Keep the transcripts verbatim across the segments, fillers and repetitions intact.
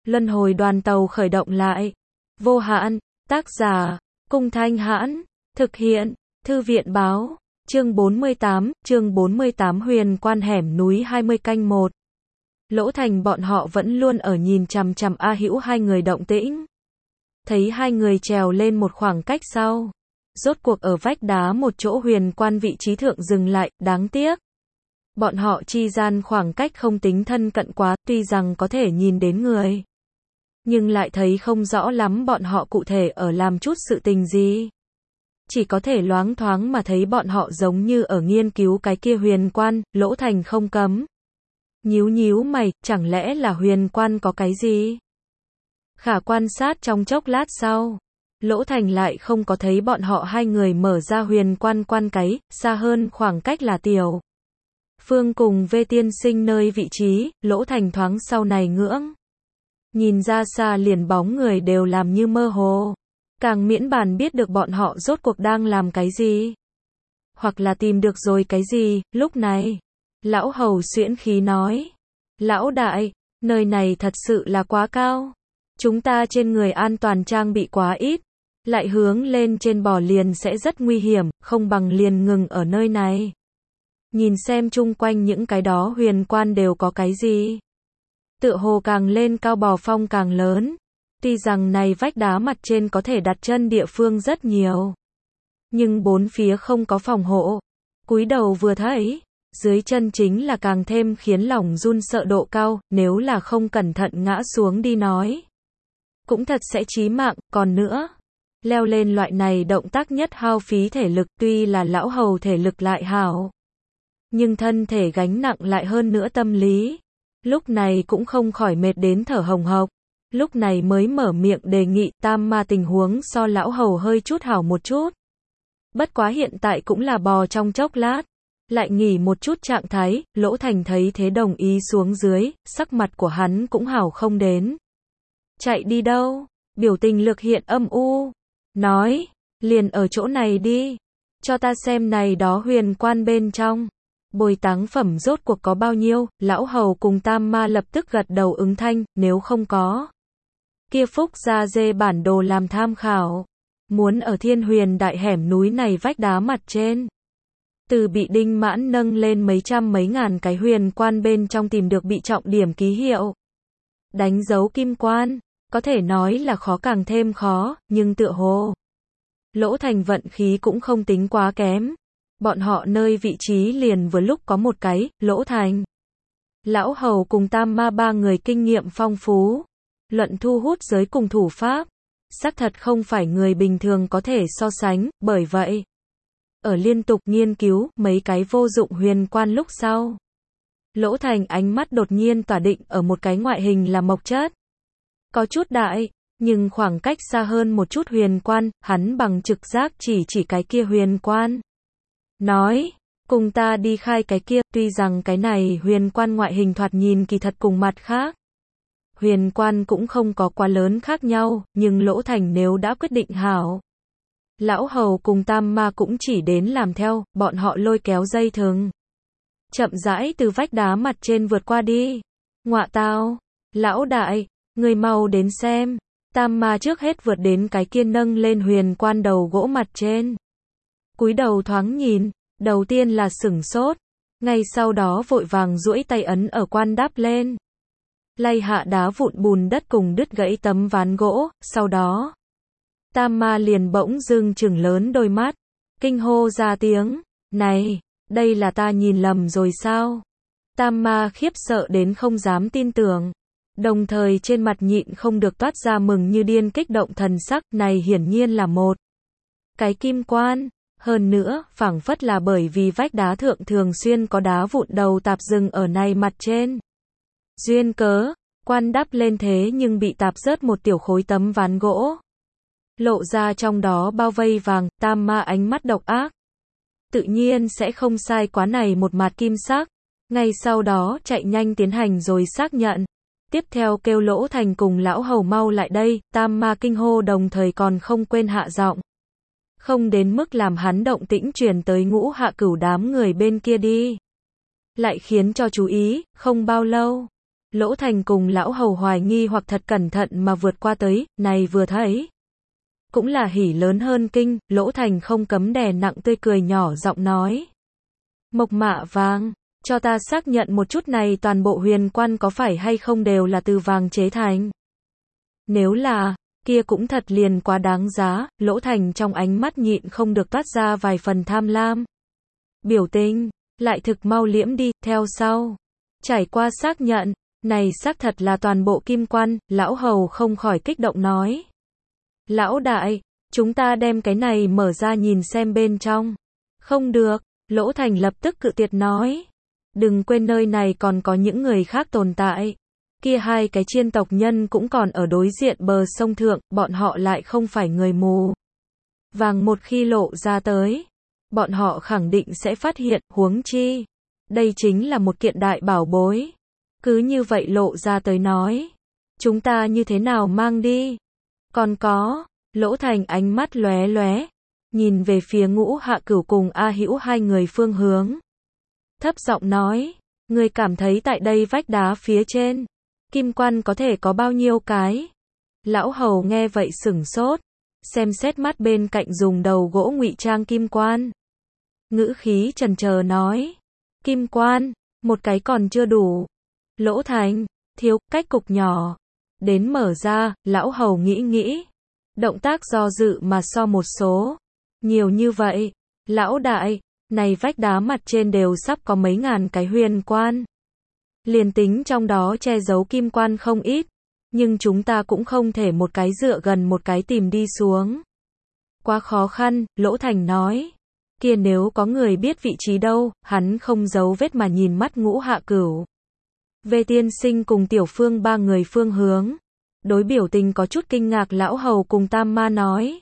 Luân hồi đoàn tàu khởi động lại. Vô hạn, tác giả, Cung Thanh Hãn, thực hiện, Thư viện báo, chương bốn mươi tám, chương bốn mươi tám huyền quan hẻm núi hai mươi canh một. Lỗ Thành bọn họ vẫn luôn ở nhìn chằm chằm A Hữu hai người động tĩnh. Thấy hai người trèo lên một khoảng cách sau. Rốt cuộc ở vách đá một chỗ huyền quan vị trí thượng dừng lại, đáng tiếc. Bọn họ chi gian khoảng cách không tính thân cận quá, tuy rằng có thể nhìn đến người. Nhưng lại thấy không rõ lắm bọn họ cụ thể ở làm chút sự tình gì. Chỉ có thể loáng thoáng mà thấy bọn họ giống như ở nghiên cứu cái kia huyền quan, Lỗ Thành không cấm. Nhíu nhíu mày, chẳng lẽ là huyền quan có cái gì? Khả quan sát trong chốc lát sau. Lỗ Thành lại không có thấy bọn họ hai người mở ra huyền quan quan cái, xa hơn khoảng cách là tiểu. Phương cùng Vê tiên sinh nơi vị trí, Lỗ Thành thoáng sau này ngưỡng. Nhìn ra xa liền bóng người đều làm như mơ hồ. Càng miễn bàn biết được bọn họ rốt cuộc đang làm cái gì. Hoặc là tìm được rồi cái gì, lúc này. Lão hầu xuyễn khí nói. Lão đại, nơi này thật sự là quá cao. Chúng ta trên người an toàn trang bị quá ít. Lại hướng lên trên bò liền sẽ rất nguy hiểm, không bằng liền ngừng ở nơi này. Nhìn xem chung quanh những cái đó huyền quan đều có cái gì. Tựa hồ càng lên cao bò phong càng lớn. Tuy rằng này vách đá mặt trên có thể đặt chân địa phương rất nhiều. Nhưng bốn phía không có phòng hộ. Cúi đầu vừa thấy. Dưới chân chính là càng thêm khiến lòng run sợ độ cao, nếu là không cẩn thận ngã xuống đi nói. Cũng thật sẽ chí mạng, còn nữa. Leo lên loại này động tác nhất hao phí thể lực, tuy là lão hầu thể lực lại hảo. Nhưng thân thể gánh nặng lại hơn nữa tâm lý. Lúc này cũng không khỏi mệt đến thở hồng hộc. Lúc này mới mở miệng đề nghị tam ma tình huống so lão hầu hơi chút hảo một chút. Bất quá hiện tại cũng là bò trong chốc lát. Lại nghỉ một chút trạng thái, Lỗ Thành thấy thế đồng ý xuống dưới, sắc mặt của hắn cũng hảo không đến. Chạy đi đâu? Biểu tình lực hiện âm u. Nói, liền ở chỗ này đi. Cho ta xem này đó huyền quan bên trong. Bồi táng phẩm rốt cuộc có bao nhiêu, lão hầu cùng tam ma lập tức gật đầu ứng thanh, nếu không có. Kia phúc ra dê bản đồ làm tham khảo. Muốn ở thiên huyền đại hẻm núi này vách đá mặt trên. Từ bị đinh mãn nâng lên mấy trăm mấy ngàn cái huyền quan bên trong tìm được bị trọng điểm ký hiệu. Đánh dấu kim quan, có thể nói là khó càng thêm khó, nhưng tựa hồ. Lỗ Thành vận khí cũng không tính quá kém. Bọn họ nơi vị trí liền vừa lúc có một cái, Lỗ Thành. Lão hầu cùng tam ma ba người kinh nghiệm phong phú. Luận thu hút giới cùng thủ pháp. Xác thật không phải người bình thường có thể so sánh, bởi vậy. Ở liên tục nghiên cứu mấy cái vô dụng huyền quan lúc sau. Lỗ Thành ánh mắt đột nhiên tỏa định ở một cái ngoại hình là mộc chất. Có chút đại, nhưng khoảng cách xa hơn một chút huyền quan, hắn bằng trực giác chỉ chỉ cái kia huyền quan. Nói, cùng ta đi khai cái kia, tuy rằng cái này huyền quan ngoại hình thoạt nhìn kỳ thật cùng mặt khác. Huyền quan cũng không có quá lớn khác nhau, nhưng Lỗ Thành nếu đã quyết định hảo. Lão hầu cùng tam ma cũng chỉ đến làm theo, bọn họ lôi kéo dây thừng. Chậm rãi từ vách đá mặt trên vượt qua đi. Ngọa tao, lão đại, người mau đến xem. Tam ma trước hết vượt đến cái kia nâng lên huyền quan đầu gỗ mặt trên. Cúi đầu thoáng nhìn, đầu tiên là sửng sốt. Ngay sau đó vội vàng duỗi tay ấn ở quan đáp lên. Lay hạ đá vụn bùn đất cùng đứt gãy tấm ván gỗ, sau đó. Tam ma liền bỗng dưng trừng lớn đôi mắt. Kinh hô ra tiếng. Này, đây là ta nhìn lầm rồi sao? Tam ma khiếp sợ đến không dám tin tưởng. Đồng thời trên mặt nhịn không được toát ra mừng như điên kích động thần sắc, này hiển nhiên là một cái kim quan. Hơn nữa, phảng phất là bởi vì vách đá thượng thường xuyên có đá vụn đầu tạp dừng ở này mặt trên. Duyên cớ, quan đắp lên thế nhưng bị tạp rớt một tiểu khối tấm ván gỗ. Lộ ra trong đó bao vây vàng, tam ma ánh mắt độc ác. Tự nhiên sẽ không sai quá này một mặt kim sắc. Ngay sau đó chạy nhanh tiến hành rồi xác nhận. Tiếp theo kêu Lỗ Thành cùng lão hầu mau lại đây, tam ma kinh hô đồng thời còn không quên hạ giọng. Không đến mức làm hắn động tĩnh truyền tới ngũ hạ cửu đám người bên kia đi. Lại khiến cho chú ý, không bao lâu. Lỗ Thành cùng lão hầu hoài nghi hoặc thật cẩn thận mà vượt qua tới, này vừa thấy. Cũng là hỉ lớn hơn kinh, Lỗ Thành không cấm đè nặng tươi cười nhỏ giọng nói. Mộc mạ vàng, cho ta xác nhận một chút này toàn bộ huyền quan có phải hay không đều là từ vàng chế thành. Nếu là, kia cũng thật liền quá đáng giá, Lỗ Thành trong ánh mắt nhịn không được toát ra vài phần tham lam. Biểu tình, lại thực mau liễm đi, theo sau. Trải qua xác nhận, này xác thật là toàn bộ kim quan, lão hầu không khỏi kích động nói. Lão đại, chúng ta đem cái này mở ra nhìn xem bên trong. Không được, Lỗ Thành lập tức cự tuyệt nói. Đừng quên nơi này còn có những người khác tồn tại. Kia hai cái chiên tộc nhân cũng còn ở đối diện bờ sông thượng, bọn họ lại không phải người mù. Vàng một khi lộ ra tới, bọn họ khẳng định sẽ phát hiện, huống chi. Đây chính là một kiện đại bảo bối. Cứ như vậy lộ ra tới nói. Chúng ta như thế nào mang đi? Còn có, Lỗ Thành ánh mắt lóe lóe, nhìn về phía Ngũ Hạ Cửu cùng A Hữu hai người phương hướng. Thấp giọng nói, người cảm thấy tại đây vách đá phía trên, kim quan có thể có bao nhiêu cái? Lão hầu nghe vậy sửng sốt, xem xét mắt bên cạnh dùng đầu gỗ ngụy trang kim quan. Ngữ khí chần chờ nói, kim quan, một cái còn chưa đủ. Lỗ Thành, thiếu, cách cục nhỏ. Đến mở ra, lão hầu nghĩ nghĩ. Động tác do dự mà so một số. Nhiều như vậy. Lão đại, này vách đá mặt trên đều sắp có mấy ngàn cái huyền quan. Liền tính trong đó che giấu kim quan không ít. Nhưng chúng ta cũng không thể một cái dựa gần một cái tìm đi xuống. Quá khó khăn, Lỗ Thành nói. Kia nếu có người biết vị trí đâu, hắn không giấu vết mà nhìn mắt Ngũ Hạ Cửu. Về tiên sinh cùng tiểu phương ba người phương hướng. Đối biểu tình có chút kinh ngạc lão hầu cùng tam ma nói.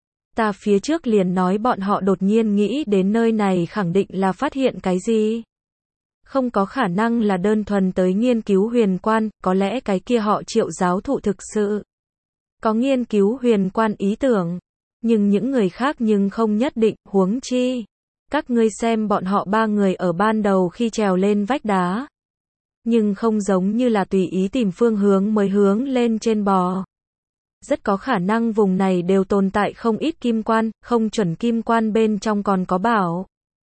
Ta phía trước liền nói bọn họ đột nhiên nghĩ đến nơi này khẳng định là phát hiện cái gì. Không có khả năng là đơn thuần tới nghiên cứu huyền quan, có lẽ cái kia họ Triệu giáo thụ thực sự có nghiên cứu huyền quan ý tưởng. Nhưng những người khác nhưng không nhất định, huống chi. Các ngươi xem bọn họ ba người ở ban đầu khi trèo lên vách đá. Nhưng không giống như là tùy ý tìm phương hướng mới hướng lên trên bò. Rất có khả năng vùng này đều tồn tại không ít kim quan, không chuẩn kim quan bên trong còn có bảo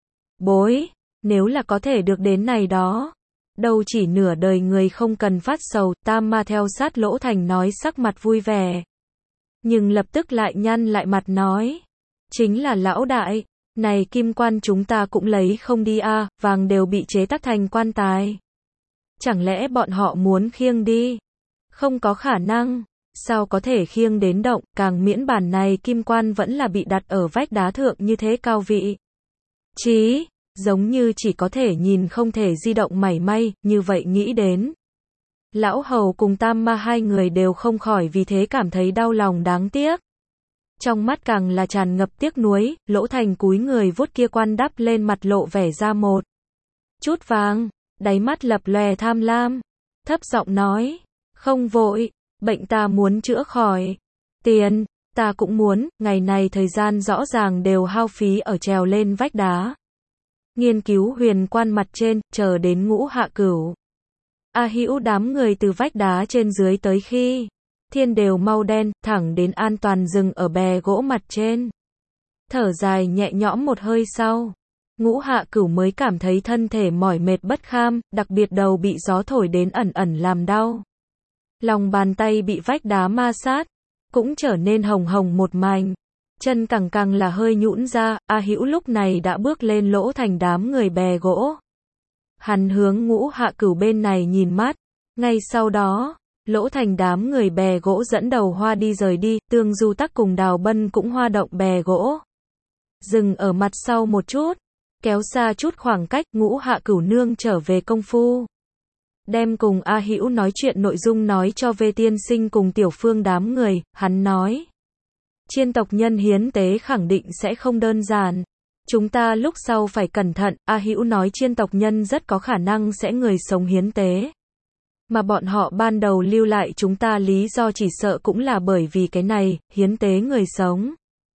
bối, nếu là có thể được đến này đó. Đâu chỉ nửa đời người không cần phát sầu, tam ma theo sát Lỗ Thành nói sắc mặt vui vẻ. Nhưng lập tức lại nhăn lại mặt nói. Chính là lão đại, này kim quan chúng ta cũng lấy không đi a, à, vàng đều bị chế tác thành quan tài. Chẳng lẽ bọn họ muốn khiêng đi? Không có khả năng. Sao có thể khiêng đến động, càng miễn bản này kim quan vẫn là bị đặt ở vách đá thượng như thế cao vị. Chí, giống như chỉ có thể nhìn không thể di động mảy may, như vậy nghĩ đến. Lão hầu cùng tam ma hai người đều không khỏi vì thế cảm thấy đau lòng đáng tiếc. Trong mắt càng là tràn ngập tiếc nuối, Lỗ Thành cúi người vuốt kia quan đắp lên mặt lộ vẻ ra một chút vàng, đáy mắt lập lòe tham lam, thấp giọng nói, không vội, bệnh ta muốn chữa khỏi, tiền, ta cũng muốn, ngày này thời gian rõ ràng đều hao phí ở trèo lên vách đá. Nghiên cứu huyền quan mặt trên, chờ đến Ngũ Hạ Cửu. A Hữu đám người từ vách đá trên dưới tới khi thiên đều mau đen, thẳng đến an toàn dừng ở bè gỗ mặt trên. Thở dài nhẹ nhõm một hơi sau, Ngũ Hạ Cửu mới cảm thấy thân thể mỏi mệt bất kham, đặc biệt đầu bị gió thổi đến ẩn ẩn làm đau. Lòng bàn tay bị vách đá ma sát, cũng trở nên hồng hồng một mảnh. Chân càng càng là hơi nhũn ra, A Hữu lúc này đã bước lên Lỗ Thành đám người bè gỗ. Hắn hướng Ngũ Hạ Cửu bên này nhìn mắt, ngay sau đó, Lỗ Thành đám người bè gỗ dẫn đầu hoa đi rời đi, Tương Du Tắc cùng Đào Bân cũng hoa động bè gỗ. Dừng ở mặt sau một chút, kéo xa chút khoảng cách, Ngũ Hạ Cửu nương trở về công phu. Đem cùng A Hữu nói chuyện nội dung nói cho Vê tiên sinh cùng tiểu phương đám người, hắn nói. Chiên tộc nhân hiến tế khẳng định sẽ không đơn giản. Chúng ta lúc sau phải cẩn thận, A Hữu nói chiên tộc nhân rất có khả năng sẽ người sống hiến tế. Mà bọn họ ban đầu lưu lại chúng ta lý do chỉ sợ cũng là bởi vì cái này, hiến tế người sống.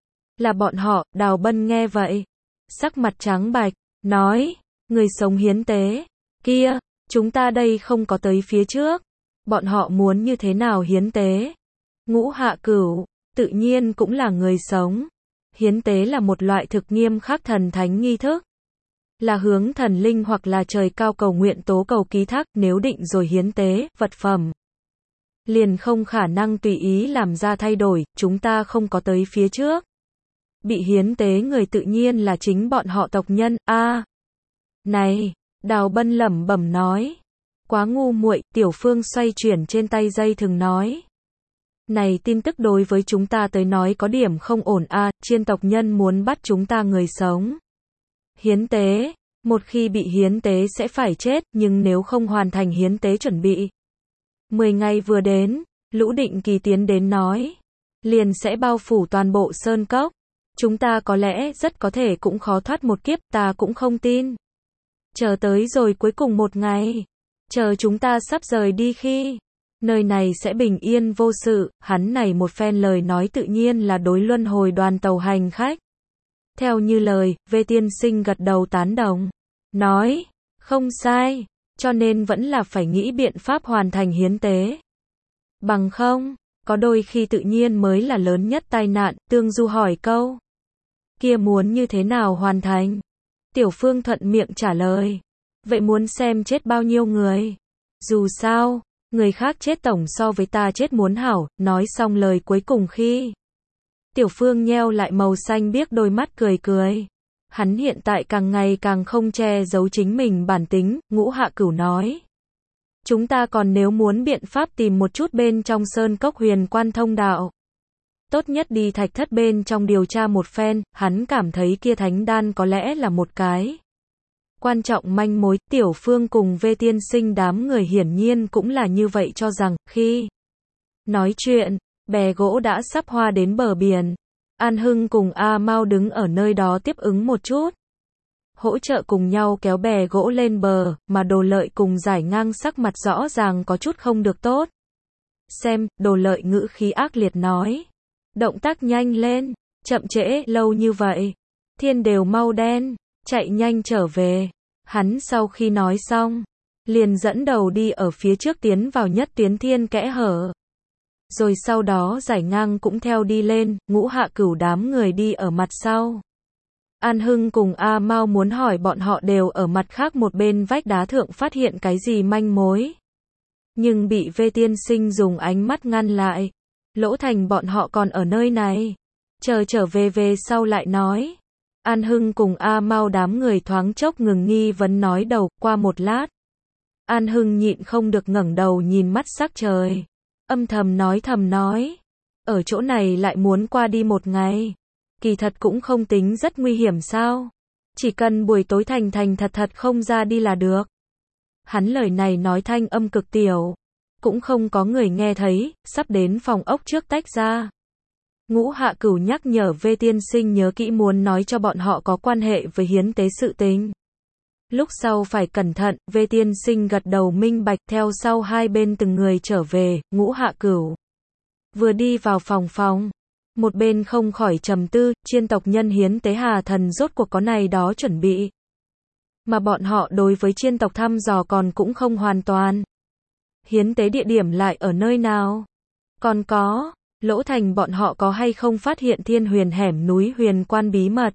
Là bọn họ, Đào Bân nghe vậy. Sắc mặt trắng bạch, nói, người sống hiến tế, kia, Chúng ta đây không có tới phía trước. Bọn họ muốn như thế nào hiến tế? Ngũ Hạ Cửu, tự nhiên cũng là người sống. Hiến tế là một loại thực nghiêm khắc thần thánh nghi thức. Là hướng thần linh hoặc là trời cao cầu nguyện tố cầu ký thác, nếu định rồi hiến tế, vật phẩm. Liền không khả năng tùy ý làm ra thay đổi, chúng ta không có tới phía trước. Bị hiến tế người tự nhiên là chính bọn họ tộc nhân, a à, này, Đào Bân lẩm bẩm nói. Quá ngu muội, Tiểu Phương xoay chuyển trên tay dây thừng nói. Này tin tức đối với chúng ta tới nói có điểm không ổn a à, chiên tộc nhân muốn bắt chúng ta người sống. Hiến tế, một khi bị hiến tế sẽ phải chết, nhưng nếu không hoàn thành hiến tế chuẩn bị. Mười ngày vừa đến, Lũ Định Kỳ tiến đến nói. Liền sẽ bao phủ toàn bộ sơn cốc. Chúng ta có lẽ rất có thể cũng khó thoát một kiếp, ta cũng không tin. Chờ tới rồi cuối cùng một ngày. Chờ chúng ta sắp rời đi khi. Nơi này sẽ bình yên vô sự, hắn này một phen lời nói tự nhiên là đối luân hồi đoàn tàu hành khách. Theo như lời, Vê Tiên Sinh gật đầu tán đồng. Nói, không sai, cho nên vẫn là phải nghĩ biện pháp hoàn thành hiến tế. Bằng không, có đôi khi tự nhiên mới là lớn nhất tai nạn, Tương Du hỏi câu. Kia muốn như thế nào hoàn thành? Tiểu Phương thuận miệng trả lời. Vậy muốn xem chết bao nhiêu người? Dù sao, người khác chết tổng so với ta chết muốn hảo, nói xong lời cuối cùng khi. Tiểu Phương nheo lại màu xanh biếc đôi mắt cười cười. Hắn hiện tại càng ngày càng không che giấu chính mình bản tính, Ngũ Hạ Cửu nói. Chúng ta còn nếu muốn biện pháp tìm một chút bên trong sơn cốc huyền quan thông đạo. Tốt nhất đi thạch thất bên trong điều tra một phen, hắn cảm thấy kia thánh đan có lẽ là một cái. Quan trọng manh mối, Tiểu Phương cùng Vê Tiên Sinh đám người hiển nhiên cũng là như vậy cho rằng, khi nói chuyện, bè gỗ đã sắp hoa đến bờ biển. An Hưng cùng A Mao đứng ở nơi đó tiếp ứng một chút. Hỗ trợ cùng nhau kéo bè gỗ lên bờ, mà Đồ Lợi cùng Giải Ngang sắc mặt rõ ràng có chút không được tốt. Xem, Đồ Lợi ngữ khí ác liệt nói. Động tác nhanh lên, chậm trễ lâu như vậy. Thiên đều mau đen, chạy nhanh trở về. Hắn sau khi nói xong, liền dẫn đầu đi ở phía trước tiến vào nhất tuyến thiên kẽ hở. Rồi sau đó Giải Ngang cũng theo đi lên, Ngũ Hạ Cửu đám người đi ở mặt sau. An Hưng cùng A Mao muốn hỏi bọn họ đều ở mặt khác một bên vách đá thượng phát hiện cái gì manh mối. Nhưng bị Vê Tiên Sinh dùng ánh mắt ngăn lại. Lỗ Thành bọn họ còn ở nơi này. Chờ trở về về sau lại nói. An Hưng cùng A Mao đám người thoáng chốc ngừng nghi vấn nói đầu, qua một lát. An Hưng nhịn không được ngẩng đầu nhìn mắt sắc trời. Âm thầm nói thầm nói. Ở chỗ này lại muốn qua đi một ngày. Kỳ thật cũng không tính rất nguy hiểm sao. Chỉ cần buổi tối thành thành thật thật không ra đi là được. Hắn lời này nói thanh âm cực tiểu. Cũng không có người nghe thấy, sắp đến phòng ốc trước tách ra. Ngũ Hạ Cửu nhắc nhở Vê Tiên Sinh nhớ kỹ muốn nói cho bọn họ có quan hệ với hiến tế sự tình. Lúc sau phải cẩn thận, Vê Tiên Sinh gật đầu minh bạch theo sau hai bên từng người trở về, Ngũ Hạ Cửu. Vừa đi vào phòng phòng, một bên không khỏi trầm tư, chiên tộc nhân hiến tế Hà Thần rốt cuộc có này đó chuẩn bị. Mà bọn họ đối với chiên tộc thăm dò còn cũng không hoàn toàn. Hiến tế địa điểm lại ở nơi nào? Còn có, Lỗ Thành bọn họ có hay không phát hiện thiên huyền hẻm núi huyền quan bí mật?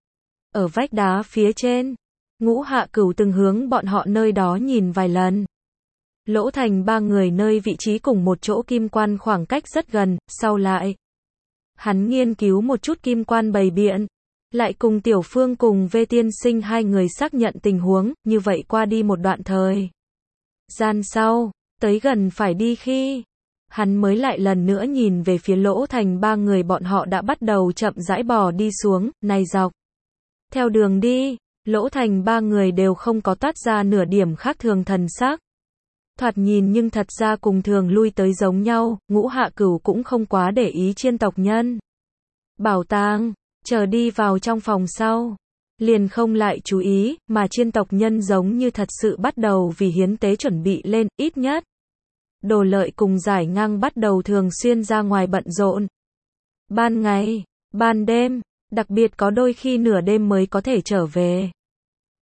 Ở vách đá phía trên, Ngũ Hạ Cửu từng hướng bọn họ nơi đó nhìn vài lần. Lỗ Thành ba người nơi vị trí cùng một chỗ kim quan khoảng cách rất gần, sau lại. Hắn nghiên cứu một chút kim quan bày biện. Lại cùng Tiểu Phương cùng Vê Tiên Sinh hai người xác nhận tình huống, như vậy qua đi một đoạn thời gian sau, tới gần phải đi khi. Hắn mới lại lần nữa nhìn về phía Lỗ Thành ba người bọn họ đã bắt đầu chậm rãi bò đi xuống, này dọc. Theo đường đi, Lỗ Thành ba người đều không có toát ra nửa điểm khác thường thần sắc. Thoạt nhìn nhưng thật ra cùng thường lui tới giống nhau, Ngũ Hạ Cửu cũng không quá để ý chiên tộc nhân. Bảo tàng, chờ đi vào trong phòng sau. Liền không lại chú ý, mà chiên tộc nhân giống như thật sự bắt đầu vì hiến tế chuẩn bị lên, ít nhất. Đồ Lợi cùng Giải Ngang bắt đầu thường xuyên ra ngoài bận rộn. Ban ngày, ban đêm, đặc biệt có đôi khi nửa đêm mới có thể trở về.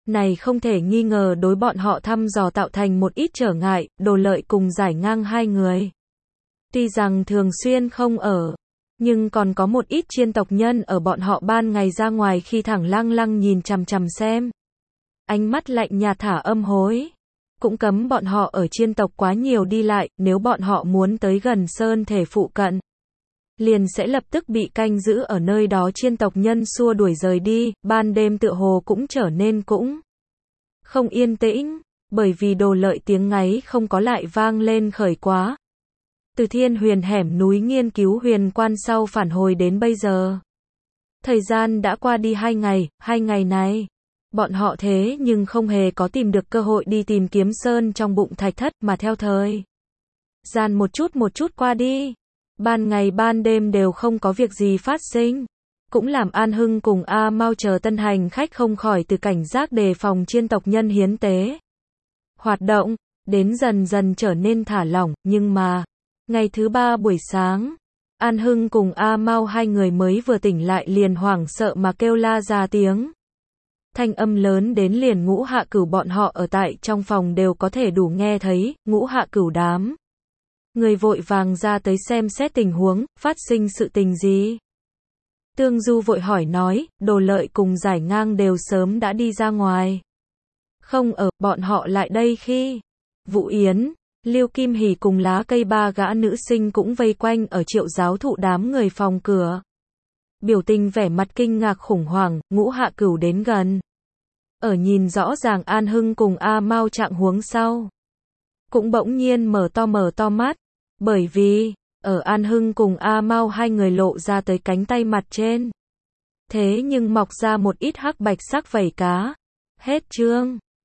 Này không thể nghi ngờ đối bọn họ thăm dò tạo thành một ít trở ngại, Đồ Lợi cùng Giải Ngang hai người. Tuy rằng thường xuyên không ở, nhưng còn có một ít chiên tộc nhân ở bọn họ ban ngày ra ngoài khi thẳng lăng lăng nhìn chằm chằm xem. Ánh mắt lạnh nhạt thả âm hối. Cũng cấm bọn họ ở chiên tộc quá nhiều đi lại, nếu bọn họ muốn tới gần sơn thể phụ cận, liền sẽ lập tức bị canh giữ ở nơi đó chiên tộc nhân xua đuổi rời đi, ban đêm tựa hồ cũng trở nên cũng không yên tĩnh, bởi vì Đồ Lợi tiếng ngáy không có lại vang lên khởi quá. Từ Thiên Huyền hẻm núi nghiên cứu huyền quan sau phản hồi đến bây giờ. Thời gian đã qua đi hai ngày, hai ngày này, bọn họ thế nhưng không hề có tìm được cơ hội đi tìm kiếm sơn trong bụng thạch thất mà theo thời gian một chút một chút qua đi. Ban ngày ban đêm đều không có việc gì phát sinh. Cũng làm An Hưng cùng A Mau chờ tân hành khách không khỏi từ cảnh giác đề phòng chiên tộc nhân hiến tế. Hoạt động, đến dần dần trở nên thả lỏng, nhưng mà, ngày thứ ba buổi sáng, An Hưng cùng A Mau hai người mới vừa tỉnh lại liền hoảng sợ mà kêu la ra tiếng. Thanh âm lớn đến liền Ngũ Hạ Cửu bọn họ ở tại trong phòng đều có thể đủ nghe thấy, Ngũ Hạ Cửu đám người vội vàng ra tới xem xét tình huống, phát sinh sự tình gì. Tương Du vội hỏi nói, Đồ Lợi cùng Giải Ngang đều sớm đã đi ra ngoài. Không ở, bọn họ lại đây khi Vũ Yến, Lưu Kim Hỷ cùng lá cây ba gã nữ sinh cũng vây quanh ở Triệu giáo thụ đám người phòng cửa. Biểu tình vẻ mặt kinh ngạc khủng hoảng, Ngũ Hạ Cửu đến gần. Ở nhìn rõ ràng An Hưng cùng A Mau trạng huống sau. Cũng bỗng nhiên mở to mở to mắt. Bởi vì, ở An Hưng cùng A Mau hai người lộ ra tới cánh tay mặt trên. Thế nhưng mọc ra một ít hắc bạch sắc vảy cá. Hết chương.